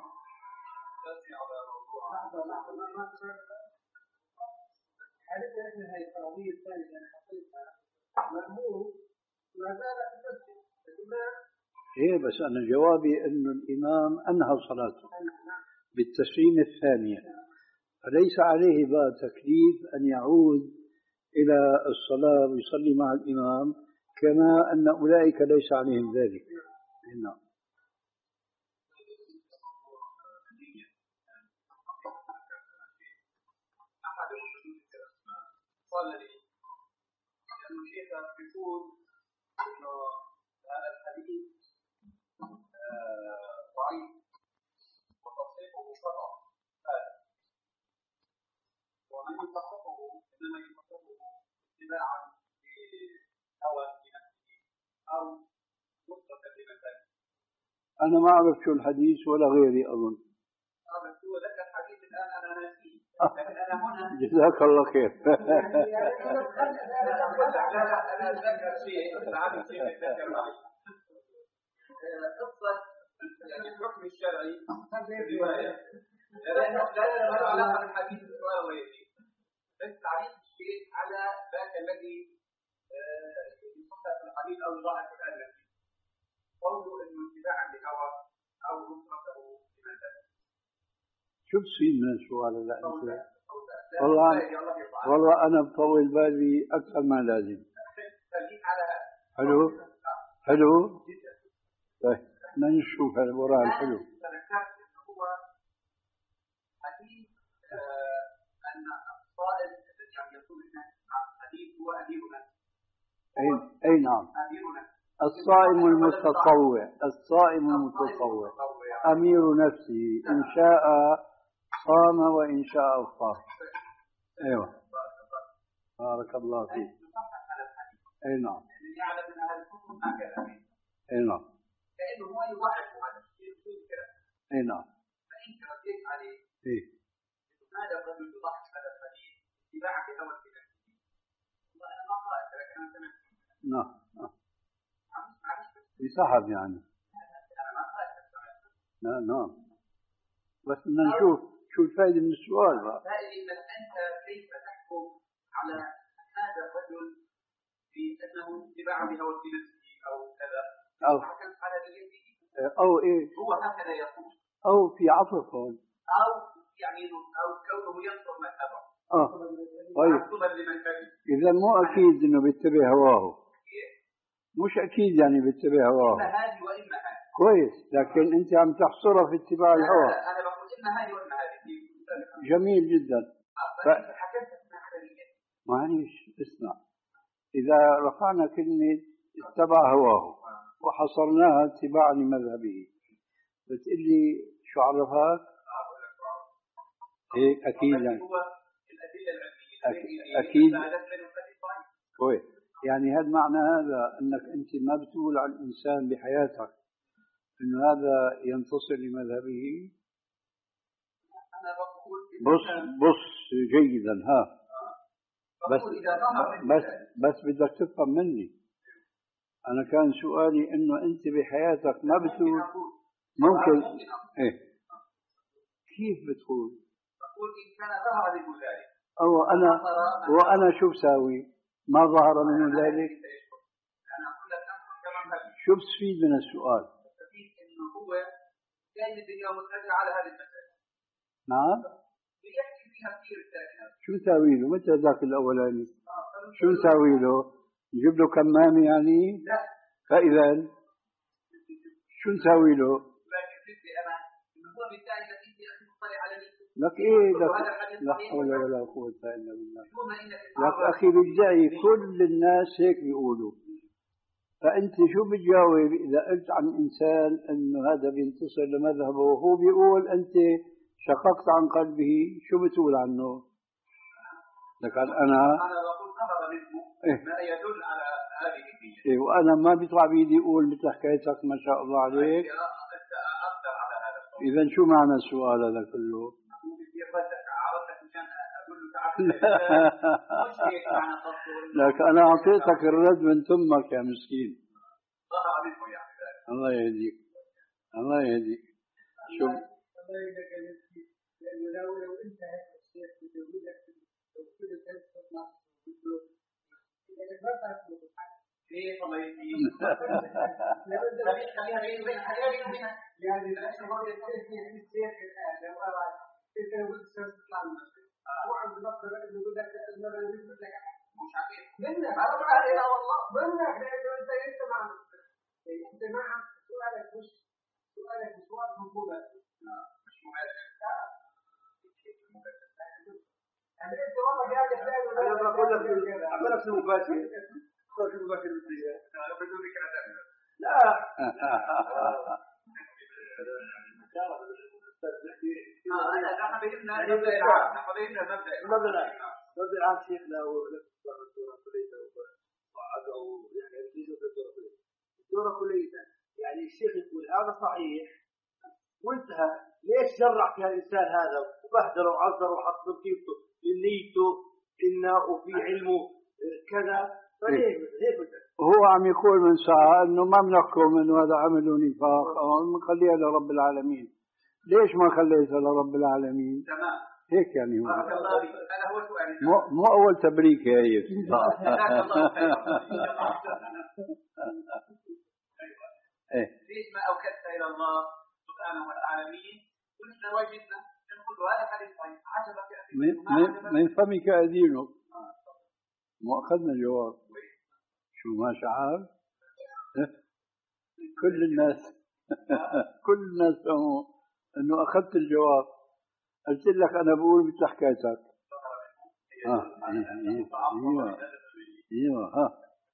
حالتنا احنا هاي القضيه الثانيه اللي انا حطيتها مأمور ما زال في المسجد الامام. ايه بس انا جوابي انه الامام انهى صلاته بالتسليم الثانيه، فليس عليه بقى تكليف ان يعود الى الصلاه ويصلي مع الامام، كما ان اولئك ليس عليهم ذلك. نعم. قال لي لأنه الشيخ يقول إنه هذا الحديث ضعيف وتصحيحه خطأ، ومن يصححه إنما يصححه اتباعا لهوى في نفسه أو مطلقا لمثله. أنا ما أعرف شو الحديث ولا غيري أظن. بس هو ذكر الحديث الآن أنا ناسيه. لكن أنا هنا جزاك الله خير. أنا أتذكر شيء بعد شيء أتذكر معي قصة يعني الحكم الشرعي الرواية لأنه لا له علاقة بالحديث السؤال ويدي، بس تعريف الشيء على ذاك الذي يصحح في الحديث أو يضاعف الآن قوله إنه اتباعا لهوى أو نصرته لمثل. شو بصير من السؤال هذا أنت؟ والله والله أنا بطول بالي أكثر ما لازم. حلو حلو. طيب بدنا نشوف هذا وراء الحلو. ذكرت إنه هو حديث أن الصائم الذي عم يقول لنا حديث هو أميرنا. أي أي نعم. أميرنا. الصائم المتطوع، الصائم المتطوع أمير نفسه، إن شاء صام وإن شاء أفطر. أيوة بارك الله فيك. أي نعم. أي نعم. لأنه هو يضعف هذا الشيء كذا. أي نعم. فأنت رديت عليه. إيه. هذا الرجل يضعف هذا الحديث اتباعا لهوى نفسه. والله أنا ما قرأت لكن أنا سمعت. نعم. نعم. يسحب يعني. لا نعم. بس بدنا نشوف شو الفائدة من السؤال بقى. الفائدة أن أنت كيف تحكم على هذا الرجل بأنه اتباعا لهوى نفسه أو كذا أو حكمت على نيته أو إيه هو هكذا يقول أو في عطف هون أو يعني أو كونه ينصر مذهبه آه طيب إذا مو أكيد إنه بيتبع هواه، مش أكيد يعني بيتبع هواه. إما هذه وإما هذه. كويس، لكن أنت عم تحصرها في اتباع الهوى. أنا بقول إما هذه وإما هذه. جميل جدا. ف... معليش اسمع، إذا رفعنا كلمة اتبع هواه وحصرناها اتباعا لمذهبه بتقول لي شو عرفك؟ هيك أكيد يعني. أكيد كويس، يعني هذا معنى هذا أنك أنت ما بتقول على الإنسان بحياتك إنه هذا ينتصر لمذهبه. بص بص جيدا ها، بس بس بس بدك تفهم مني. أنا كان سؤالي إنه أنت بحياتك ما بتقول ممكن إيه كيف بتقول؟ بقول إن كان ظهر منه ذلك. أو أنا وأنا شو بساوي؟ ما ظهر منه ذلك؟ شو بستفيد من السؤال؟ بستفيد إنه هو كان الدنيا متجهة على هذه المسألة. نعم. بيحكي فيها كثير الثاني. شو تاويله؟ متى ذاك الأولاني؟ شو تاويله؟ نجيب له كمامة يعني؟ لا. فإذا شو نسوي له؟ لك إيه لك لا حول ولا قوة إلا بالله. لك أخي بالجاي كل الناس هيك بيقولوا، فأنت شو بتجاوب إذا قلت عن إنسان إنه هذا بينتصر لمذهبه وهو بيقول أنت شققت عن قلبه، شو بتقول عنه؟ لكن أنا أنا بقول ظهر منه ما يدل على هذه النية. إيه وأنا ما بيطلع بيدي يقول مثل حكايتك ما شاء الله عليك. إذا شو معنى السؤال هذا كله؟ مش هيك معنى قصده. لك أنا أعطيتك الرد من ثمك يا مسكين. ظهر منه يعني. الله يهديك الله يهديك. شوف الله يهديك يا مسكين، لأنه لو لو أنت هيك الشيخ بتقول لك لو كل الناس تطلع بتقول لك ما تعرف كيف الله يهديك؟ خليها بيني وبين خليها بيني وبينها. يعني الشيخ هو الشيخ الآن لو أراد أنت لو بدك تطلع المسجد واحد بنفسه يقول لك أنا بدي لك مش عارف. منك هذا ما علينا والله منك لأنه أنت أنت مع أنت مع سؤالك مش سؤالك مش واضح مباشر. مش مباشر. يعني أنت والله قاعد تلاقي أنا بقول لك أعمل نفس المباشر. كل شيء مباشر بالدنيا. أنا بدون ذكر هذا. لا. نحن بيننا نبدأ العام. نحن بيننا نبدأ. نبدأ. نبدأ العام شيخنا ولسه الدورة كلية أو يعني يجوز الدورة كلية. الدورة كلية يعني الشيخ يقول هذا صحيح وانتهى. ليش جرع في الإنسان هذا وبهدله وعذره وحط نقيته نيته إنه وفي علمه كذا فليه ليه هو عم يقول من ساعة إنه ما بنحكم إنه هذا عمل نفاق أو نخليها لرب العالمين. ليش ما خليتها لرب العالمين؟ تمام. هيك يعني هو. بارك الله فيك. هذا هو سؤالي. مو مو أول تبريك هي. إيه. ليش ما أوكلت إلى الله سبحانه وتعالى ونحن وجدنا نقول هذا حديث صحيح عجبك من من فمك أدينك. مو أخذنا الجواب. شو ما شعار؟ كل الناس كل الناس فهموا إنه أخذت الجواب. قلت لك أنا بقول مثل حكايتك. ها ايوه ايوه ايوه ها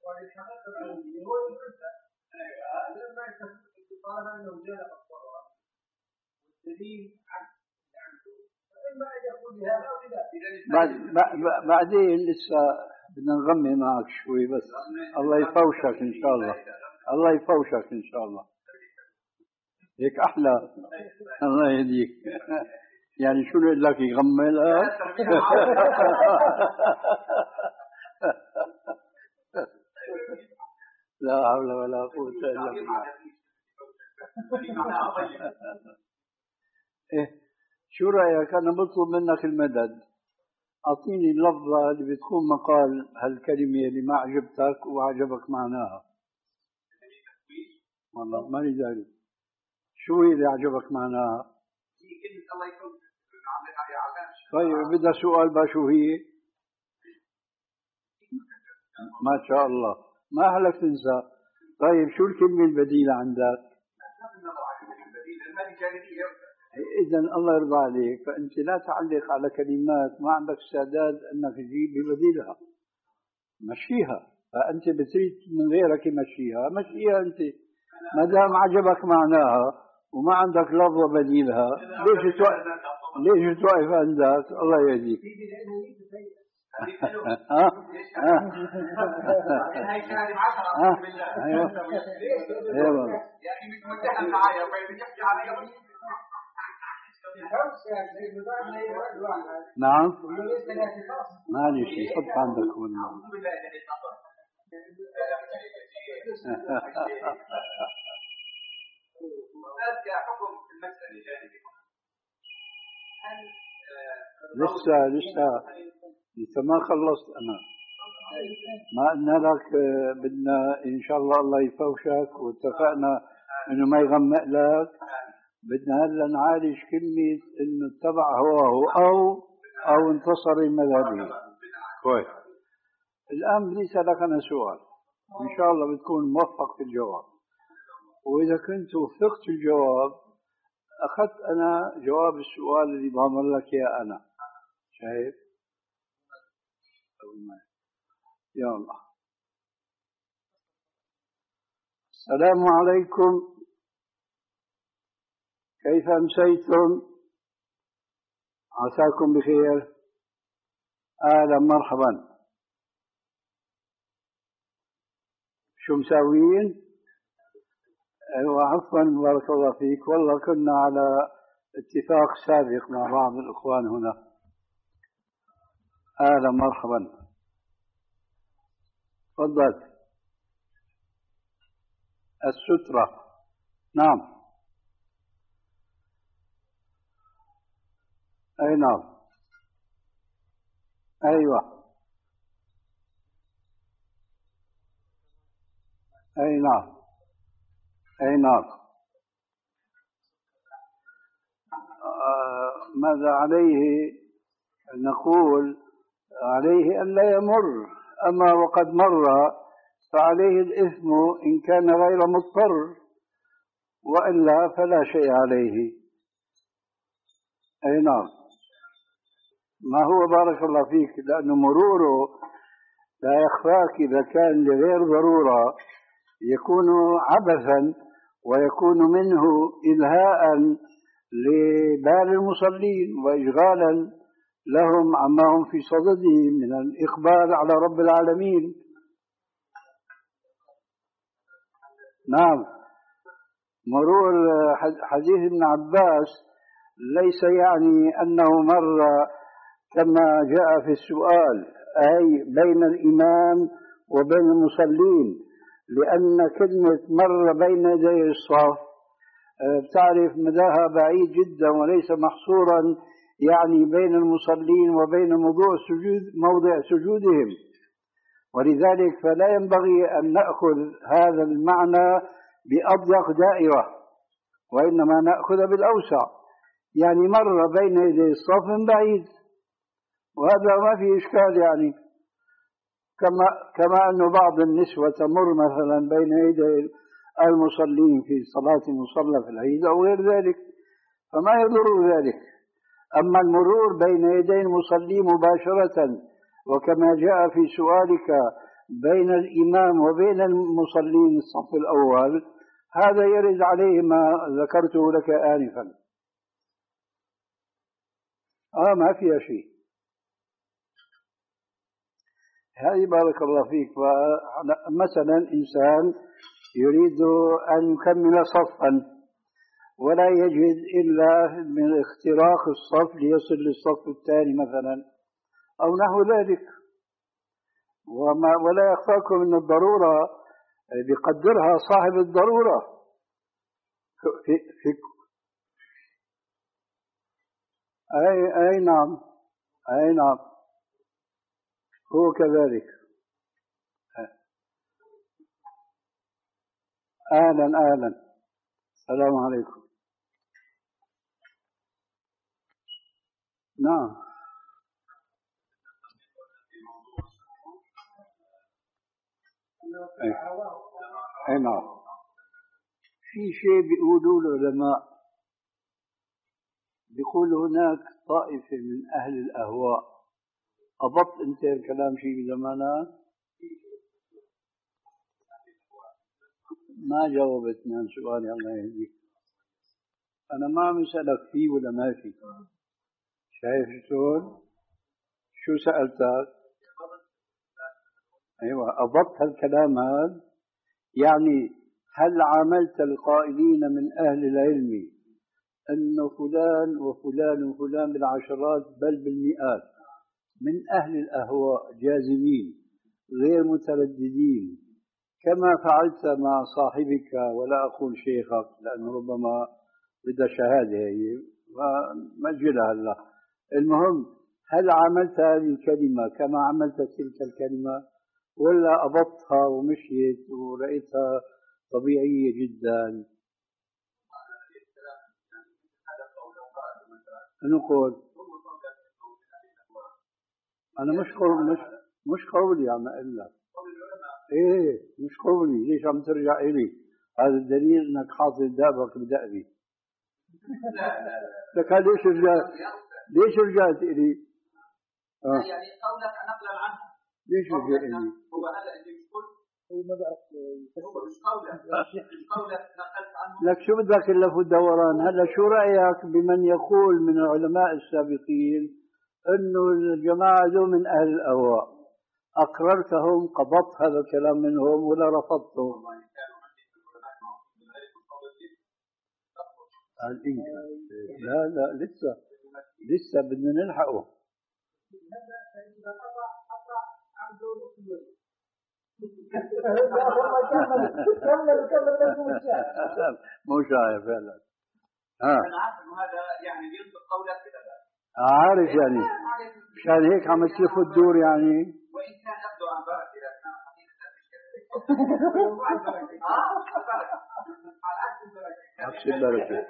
بعد بعدين لسه بدنا نغمي معك شوي بس الله يفوشك ان شاء الله. الله يفوشك ان شاء الله. هيك احلى. الله يهديك. يعني شو نقول لك يغمي لك؟ لا حول ولا قوة إلا بالله. إيه شو رأيك؟ أنا بطلب منك المدد. أعطيني اللفظة اللي بتكون مقال هالكلمة اللي ما عجبتك وعجبك معناها. والله ما لي ذلك. شو هي اللي عجبك معناها؟ طيب بدها سؤال بشو هي؟ ما شاء الله ما هلك تنسى. طيب شو الكلمة البديلة عندك؟ إذا الله يرضى عليك فأنت لا تعلق على كلمات ما عندك استعداد أنك تجيب ببديلها. مشيها. فأنت بتريد من غيرك يمشيها مشيها أنت. ما دام عجبك معناها وما عندك لفظة بديلها ليش توقف ليش توقف عندك؟ الله يهديك. ها ها ايوه ايوه يعني مش متهم معايا بتحكي علي. نعم معلش حط عندك هون. أرجع حكم المسألة جانبي. لسه لسه لسه ما خلصت أنا. ما قلنا لك بدنا إن شاء الله الله يفوشك واتفقنا إنه ما يغمق لك. بدنا هلا نعالج كلمة إنه اتبع هواه أو أو انتصر المذهبي. كويس. الآن بدي أسألك أنا سؤال إن شاء الله بتكون موفق في الجواب. وإذا كنت وفقت الجواب أخذت أنا جواب السؤال اللي بضمن لك يا أنا. شايف؟ يا الله. السلام عليكم. كيف أمسيتم؟ عساكم بخير. أهلا مرحبا. شو مساويين؟ أيوة عفوا بارك الله فيك. والله كنا على اتفاق سابق مع بعض الإخوان هنا. أهلا مرحبا. تفضل. السترة. نعم. أي نعم. أيوة. أي نعم. أي نعم. آه ماذا عليه؟ نقول عليه أن لا يمر، أما وقد مر فعليه الإثم إن كان غير مضطر، وإلا فلا شيء عليه. أي نعم. ما هو بارك الله فيك، لأنه مروره لا يخفاك إذا كان لغير ضرورة يكون عبثا، ويكون منه إلهاء لبال المصلين وإشغالا لهم عما هم في صدده من الإقبال على رب العالمين. نعم. مرور حديث ابن عباس ليس يعني أنه مر كما جاء في السؤال، أي بين الإمام وبين المصلين، لأن كلمة مر بين يدي الصف تعرف مداها بعيد جدا وليس محصورا يعني بين المصلين وبين موضوع سجود موضع سجودهم، ولذلك فلا ينبغي أن نأخذ هذا المعنى بأضيق دائرة، وإنما نأخذ بالأوسع، يعني مر بين يدي الصف من بعيد، وهذا ما في إشكال. يعني كما كما أن بعض النسوة تمر مثلا بين يدي المصلين في صلاة مصلى في العيد أو غير ذلك، فما يضر ذلك. أما المرور بين يدي المصلي مباشرة وكما جاء في سؤالك بين الإمام وبين المصلين الصف الأول، هذا يرد عليه ما ذكرته لك آنفا. آه ما فيها شيء. هذه بارك الله فيك. مثلا إنسان يريد أن يكمل صفا ولا يجد إلا من اختراق الصف ليصل للصف الثاني مثلا أو نحو ذلك، وما ولا يخفاكم أن الضرورة بيقدرها صاحب الضرورة. في في أي أي نعم. أي نعم. هو كذلك. أهلا أهلا. السلام عليكم. نعم. أي. أي نعم. في شيء بيقولوا العلماء، بيقول هناك طائفة من أهل الأهواء. أضبط أنت الكلام شيء زمانات؟ ما جاوبتني عن سؤالي، الله يهديك. أنا ما عم أسألك فيه ولا ما فيه. شايف شلون؟ شو سألتك؟ أيوة أضبط هالكلام هذا. يعني هل عاملت القائلين من أهل العلم أن فلان وفلان وفلان بالعشرات بل بالمئات من أهل الأهواء جازمين غير مترددين كما فعلت مع صاحبك، ولا أقول شيخك لأنه ربما بدها شهادة هي ومجلها هلا. المهم، هل عملت هذه الكلمة كما عملت تلك الكلمة، ولا أضبطها ومشيت ورأيتها طبيعية جدا؟ نقول أنا مش قول مش مش قولي عم أقول لك. إيه مش قولي، ليش عم ترجع إلي؟ هذا الدليل إنك حاطط دابك بدأبي. لك ليش رجعت؟ ليش رجعت إلي؟ آه. يعني قولك نقلا عنه. ليش رجعت إلي؟ هو هلا أنت مش قلت؟ هو ما بعرف هو مش قولك مش قولك نقلت عنه. لك شو بدك اللف والدوران؟ هلا شو رأيك بمن يقول من العلماء السابقين إنه الجماعة ذو من أهل الأهواء؟ أقررتهم، قبضت هذا الكلام منهم ولا رفضتهم؟ قال إيه؟ لا لا لسه لسه بدنا نلحقه. إذا قطع قطع عنده نص الوجه. كمل كمل لكم الشاعر. مو شاعر فعلا. ها. أنا عارف إنه هذا يعني بينطق قولك كده. عارف يعني. مشان هيك عم تلف الدور يعني. وإن كان يبدو عن بركة لكن حقيقة مش كده. آه على عكس البركة. عكس البركة.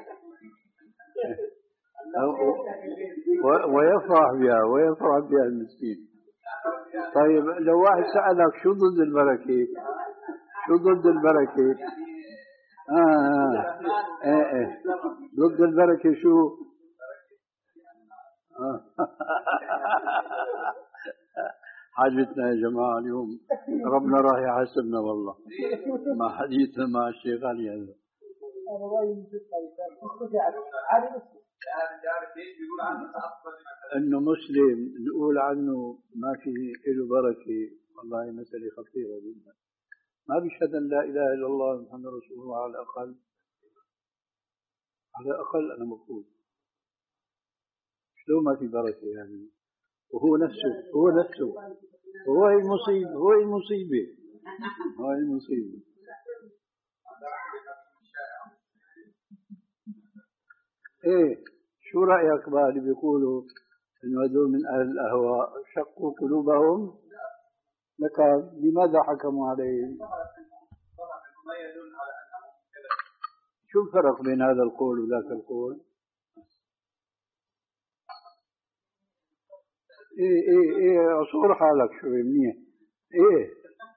ويفرح بها ويفرح بها المسكين. طيب لو واحد سألك شو ضد البركة؟ شو ضد البركة؟ آه آه آه ضد البركة شو؟ آه. حاجتنا يا جماعة اليوم ربنا راح يحاسبنا والله مع حديثنا مع الشيخ علي هذا. انه مسلم نقول عنه ما في له بركه، والله مسألة خطيرة جدا. ما بيشهد ان لا اله الا الله محمد رسول الله على الاقل، على الاقل انا مفروض شلون ما في بركه يعني، وهو نفسه هو نفسه هو المصيبه هو المصيبه هو المصيبه. ايه شو رأيك بقى اللي بيقولوا انه هذول من اهل الاهواء شقوا قلوبهم لك؟ لماذا حكموا عليهم؟ شو الفرق بين هذا القول وذاك القول؟ ايه ايه ايه اصور حالك شوي منيح. ايه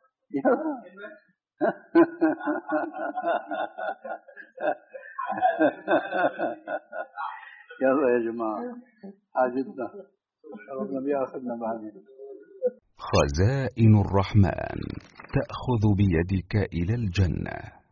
يلا يا جماعة حاجتنا ربنا بياخذنا بعدين. خزائن الرحمن تأخذ بيدك إلى الجنة.